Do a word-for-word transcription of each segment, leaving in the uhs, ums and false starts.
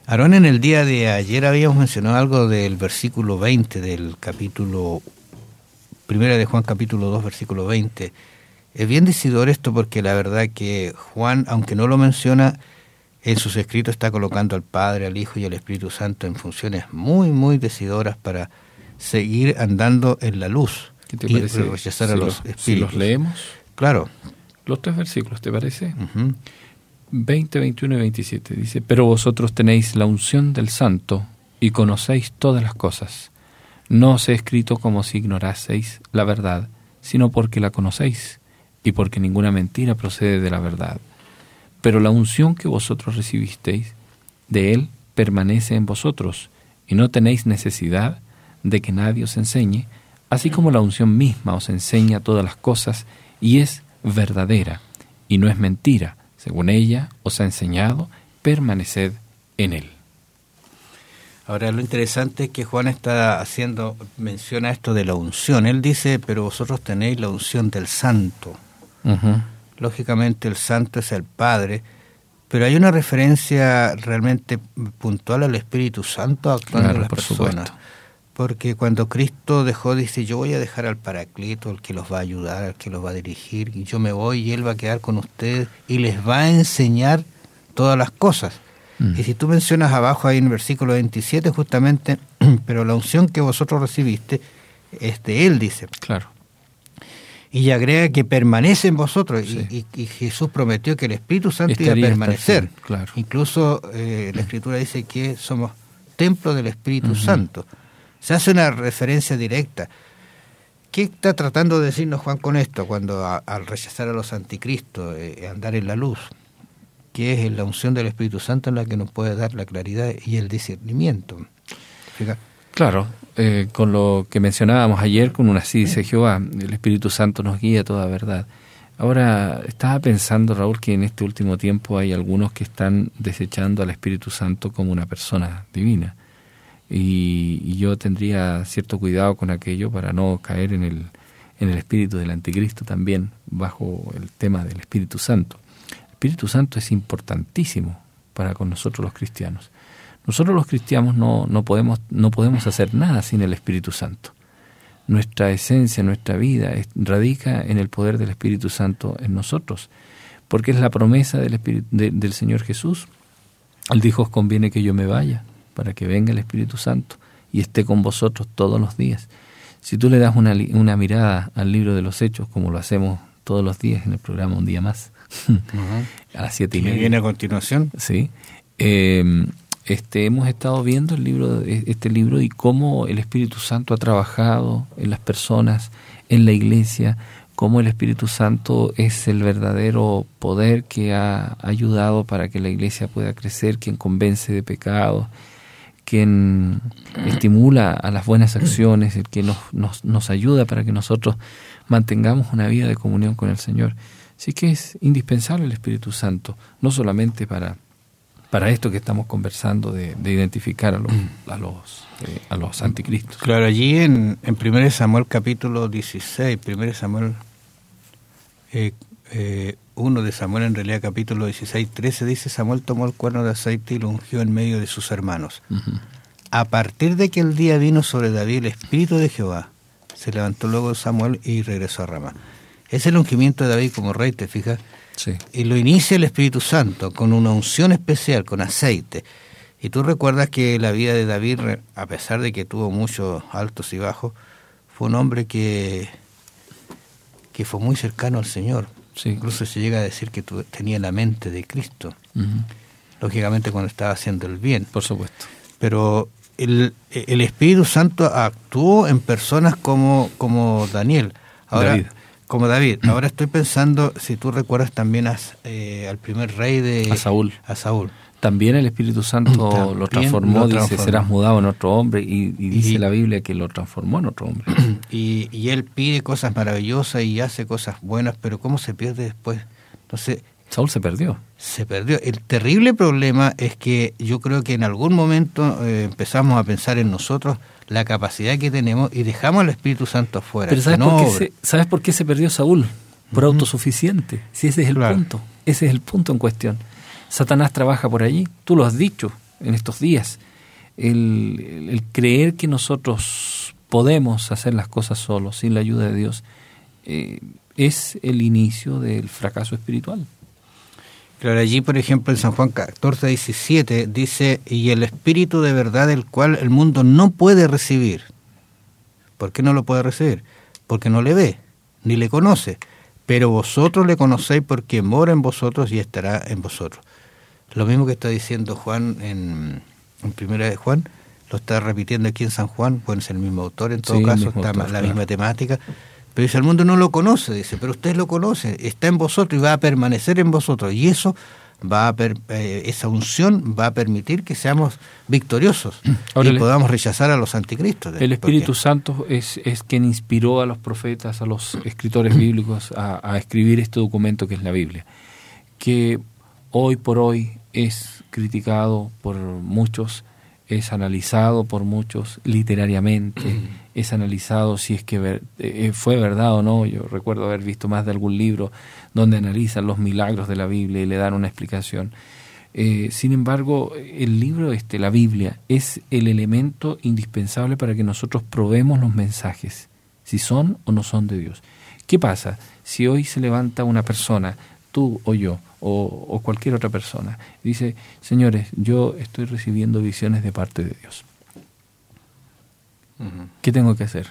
Aarón, en el día de ayer habíamos mencionado algo del versículo veinte del capítulo, primera de Juan capítulo dos, versículo veinte. Es bien decidor esto porque la verdad que Juan, aunque no lo menciona, en sus escritos está colocando al Padre, al Hijo y al Espíritu Santo en funciones muy, muy decidoras para seguir andando en la luz. ¿Qué te y parece? rechazar Si a los, los espíritus. si los leemos. Claro. Los tres versículos, ¿te parece? Uh-huh. veinte, veintiuno y veintisiete. Dice: pero vosotros tenéis la unción del Santo y conocéis todas las cosas. No os he escrito como si ignoraseis la verdad, sino porque la conocéis, y porque ninguna mentira procede de la verdad. Pero la unción que vosotros recibisteis de Él permanece en vosotros, y no tenéis necesidad de que nadie os enseñe, así como la unción misma os enseña todas las cosas, y es verdadera, y no es mentira. Según ella os ha enseñado, permaneced en Él. Ahora, lo interesante es que Juan está haciendo, menciona esto de la unción. Él dice, pero vosotros tenéis la unción del Santo. Uh-huh. Lógicamente el Santo es el Padre, pero hay una referencia realmente puntual al Espíritu Santo actuando Claro, en las por personas. supuesto. Porque cuando Cristo dejó, dice, yo voy a dejar al Paracleto, el que los va a ayudar, el que los va a dirigir, y yo me voy y Él va a quedar con ustedes y les va a enseñar todas las cosas. Mm. Y si tú mencionas abajo ahí en el versículo veintisiete justamente, pero la unción que vosotros recibiste es de Él, dice. Claro. Y agrega que permanece en vosotros, sí. y, y, y Jesús prometió que el Espíritu Santo Estaría iba a permanecer. Fin, claro. Incluso eh, la Escritura dice que somos templo del Espíritu uh-huh. Santo. Se hace una referencia directa. ¿Qué está tratando de decirnos Juan con esto? Cuando a, al rechazar a los anticristos, eh, andar en la luz, que es la unción del Espíritu Santo en la que nos puede dar la claridad y el discernimiento. ¿Fíjate? Claro, eh, con lo que mencionábamos ayer, con un así dice Jehová, el Espíritu Santo nos guía a toda verdad. Ahora, estaba pensando, Raúl, que en este último tiempo hay algunos que están desechando al Espíritu Santo como una persona divina. Y, y yo tendría cierto cuidado con aquello para no caer en el, en el espíritu del anticristo también, bajo el tema del Espíritu Santo. El Espíritu Santo es importantísimo para con nosotros los cristianos. Nosotros los cristianos no, no, podemos, no podemos hacer nada sin el Espíritu Santo. Nuestra esencia, nuestra vida es, radica en el poder del Espíritu Santo en nosotros, porque es la promesa del, Espíritu, de, del Señor Jesús. Él dijo, os conviene que yo me vaya, para que venga el Espíritu Santo y esté con vosotros todos los días. Si tú le das una, una mirada al libro de los Hechos, como lo hacemos todos los días en el programa Un Día Más, uh-huh. a las siete y media. ¿Qué viene a continuación? Sí. Eh, este, hemos estado viendo el libro, este libro y cómo el Espíritu Santo ha trabajado en las personas, en la iglesia, cómo el Espíritu Santo es el verdadero poder que ha ayudado para que la iglesia pueda crecer, quien convence de pecado, quien estimula a las buenas acciones, el que nos, nos, nos ayuda para que nosotros mantengamos una vida de comunión con el Señor. Así que es indispensable el Espíritu Santo, no solamente para, para esto que estamos conversando de, de identificar a los, a los, eh, a los anticristos. Claro, allí en, en primera Samuel capítulo dieciséis, primera Samuel eh, eh, uno de Samuel, en realidad capítulo dieciséis, trece, dice, Samuel tomó el cuerno de aceite y lo ungió en medio de sus hermanos. Uh-huh. A partir de que el día vino sobre David el Espíritu de Jehová, se levantó luego Samuel y regresó a Ramá. Es el ungimiento de David como rey, ¿te fijas? Sí. Y lo inicia el Espíritu Santo con una unción especial, con aceite. Y tú recuerdas que la vida de David, a pesar de que tuvo muchos altos y bajos, fue un hombre que, que fue muy cercano al Señor. Sí. Incluso se llega a decir que tu, tenía la mente de Cristo. Uh-huh. Lógicamente cuando estaba haciendo el bien. Por supuesto. Pero el, el Espíritu Santo actuó en personas como, como Daniel. Ahora, David. Como David. Uh-huh. Ahora estoy pensando, si tú recuerdas también a, eh, al primer rey de... A Saúl. A Saúl. También el Espíritu Santo También lo transformó, lo dice, transformó. serás mudado en otro hombre, y, y dice y, la Biblia que lo transformó en otro hombre. Y, y él pide cosas maravillosas y hace cosas buenas, pero ¿cómo se pierde después? Entonces, Saúl se perdió. Se perdió. El terrible problema es que yo creo que en algún momento eh, empezamos a pensar en nosotros la capacidad que tenemos y dejamos al Espíritu Santo afuera. Pero ¿sabes, no por, qué se, ¿sabes por qué se perdió Saúl? Por uh-huh. autosuficiente. Si ese es el claro. punto. Ese es el punto en cuestión. Satanás trabaja por allí. Tú lo has dicho. en estos días. El, el, el creer que nosotros podemos hacer las cosas solos, sin la ayuda de Dios, eh, es el inicio del fracaso espiritual. Claro, allí por ejemplo en San Juan catorce, diecisiete dice, y el Espíritu de verdad el cual el mundo no puede recibir. ¿Por qué no lo puede recibir? Porque no le ve, ni le conoce, pero vosotros le conocéis porque mora en vosotros y estará en vosotros. Lo mismo que está diciendo Juan en, en Primera de Juan, lo está repitiendo aquí en San Juan, puede ser el mismo autor en todo sí, caso, está autor, la claro. misma temática, pero dice, el mundo no lo conoce, dice, pero ustedes lo conocen, está en vosotros y va a permanecer en vosotros, y eso va a per, eh, esa unción va a permitir que seamos victoriosos Ahora y el, podamos rechazar a los anticristos. El Espíritu porque, Santo es, es quien inspiró a los profetas, a los escritores bíblicos a, a escribir este documento que es la Biblia, que hoy por hoy es criticado por muchos, es analizado por muchos literariamente, es analizado si es que ver, eh, fue verdad o no. Yo recuerdo haber visto más de algún libro donde analizan los milagros de la Biblia y le dan una explicación. Eh, sin embargo, el libro este, la Biblia, es el elemento indispensable para que nosotros probemos los mensajes, si son o no son de Dios. ¿Qué pasa si hoy se levanta una persona, tú o yo, o, o cualquier otra persona, y dice, señores, yo estoy recibiendo visiones de parte de Dios? Uh-huh. ¿Qué tengo que hacer?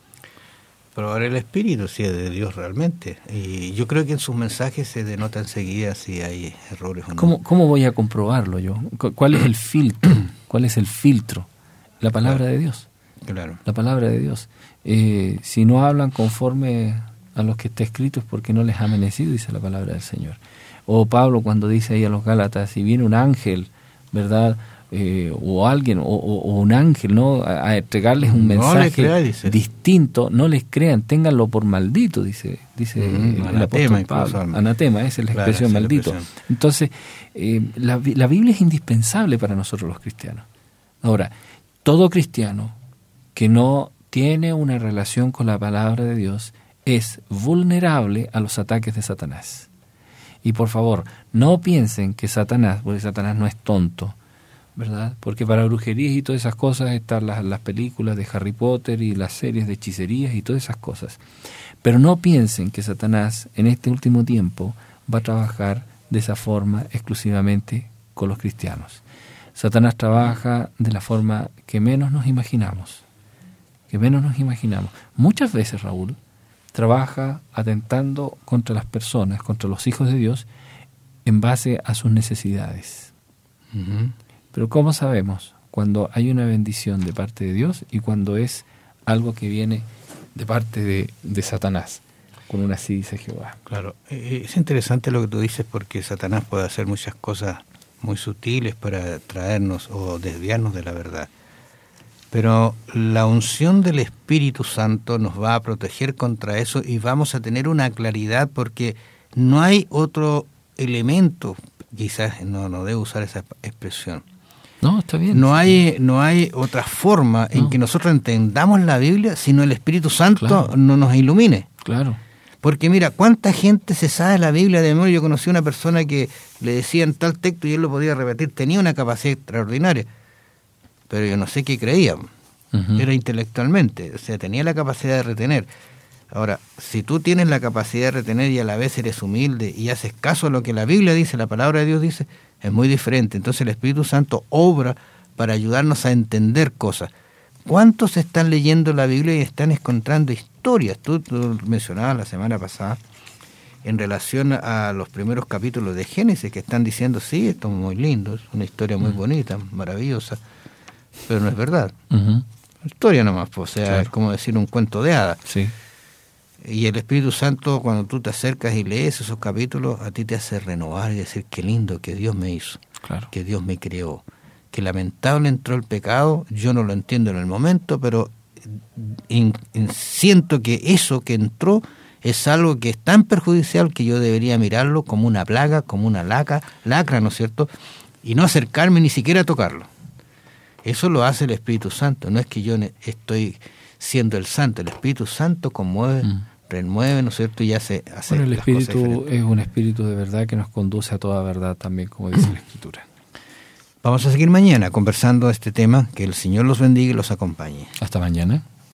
Probar el espíritu, si es de Dios realmente. Y yo creo que en sus mensajes se denota enseguida si hay errores o no. ¿Cómo, cómo voy a comprobarlo yo? ¿Cuál es el filtro? ¿Cuál es el filtro? La palabra claro. de Dios. Claro. La palabra de Dios. Eh, si no hablan conforme a lo que está escrito es porque no les ha menecido, dice la palabra del Señor. O Pablo cuando dice ahí a los Gálatas, si viene un ángel, ¿verdad?, Eh, o alguien, o, o, o un ángel, ¿no?, a, a entregarles un mensaje no crea, distinto, no les crean, ténganlo por maldito, dice dice mm, el anatema, apóstol Pablo. Anatema, esa es la expresión, claro, maldito. La expresión. Entonces, eh, la, la Biblia es indispensable para nosotros los cristianos. Ahora, todo cristiano que no tiene una relación con la palabra de Dios es vulnerable a los ataques de Satanás. Y por favor, no piensen que Satanás, porque Satanás no es tonto, ¿verdad? Porque para brujerías y todas esas cosas están las, las películas de Harry Potter y las series de hechicerías y todas esas cosas. Pero no piensen que Satanás en este último tiempo va a trabajar de esa forma exclusivamente con los cristianos. Satanás trabaja de la forma que menos nos imaginamos, que menos nos imaginamos. Muchas veces, Raúl, trabaja atentando contra las personas, contra los hijos de Dios, en base a sus necesidades. Uh-huh. Pero ¿cómo sabemos cuando hay una bendición de parte de Dios y cuando es algo que viene de parte de, de Satanás? Con una así dice Jehová. Claro, es interesante lo que tú dices porque Satanás puede hacer muchas cosas muy sutiles para traernos o desviarnos de la verdad. Pero la unción del Espíritu Santo nos va a proteger contra eso y vamos a tener una claridad porque no hay otro elemento, quizás no, no debo usar esa expresión. No, está bien. No hay, no hay otra forma no. en que nosotros entendamos la Biblia sino el Espíritu Santo claro. no nos ilumine. Claro. Porque mira, ¿cuánta gente se sabe la Biblia de memoria? Yo conocí a una persona que le decían tal texto y él lo podía repetir. Tenía una capacidad extraordinaria, pero yo no sé qué creía. Uh-huh. Era intelectualmente, o sea, tenía la capacidad de retener. Ahora, si tú tienes la capacidad de retener y a la vez eres humilde y haces caso a lo que la Biblia dice, la palabra de Dios dice, es muy diferente. Entonces el Espíritu Santo obra para ayudarnos a entender cosas. ¿Cuántos están leyendo la Biblia y están encontrando historias? Tú, tú mencionabas la semana pasada en relación a los primeros capítulos de Génesis que están diciendo, sí, esto es muy lindo, es una historia muy uh-huh. bonita, maravillosa, pero no es verdad. Uh-huh. Historia nomás, pues, o sea, claro. es como decir un cuento de hadas. Sí. Y el Espíritu Santo, cuando tú te acercas y lees esos capítulos, a ti te hace renovar y decir, qué lindo que Dios me hizo, claro. que Dios me creó, que lamentable entró el pecado, yo no lo entiendo en el momento, pero in, in, siento que eso que entró es algo que es tan perjudicial que yo debería mirarlo como una plaga, como una laca, lacra, ¿no es cierto? Y no acercarme ni siquiera a tocarlo. Eso lo hace el Espíritu Santo, no es que yo estoy siendo el santo, el Espíritu Santo conmueve, mm. remueve, ¿no es cierto? Y hace, hace bueno, el las Espíritu cosas diferentes. Es un Espíritu de verdad que nos conduce a toda verdad también, como dice la Escritura. Vamos a seguir mañana conversando este tema. Que el Señor los bendiga y los acompañe. Hasta mañana.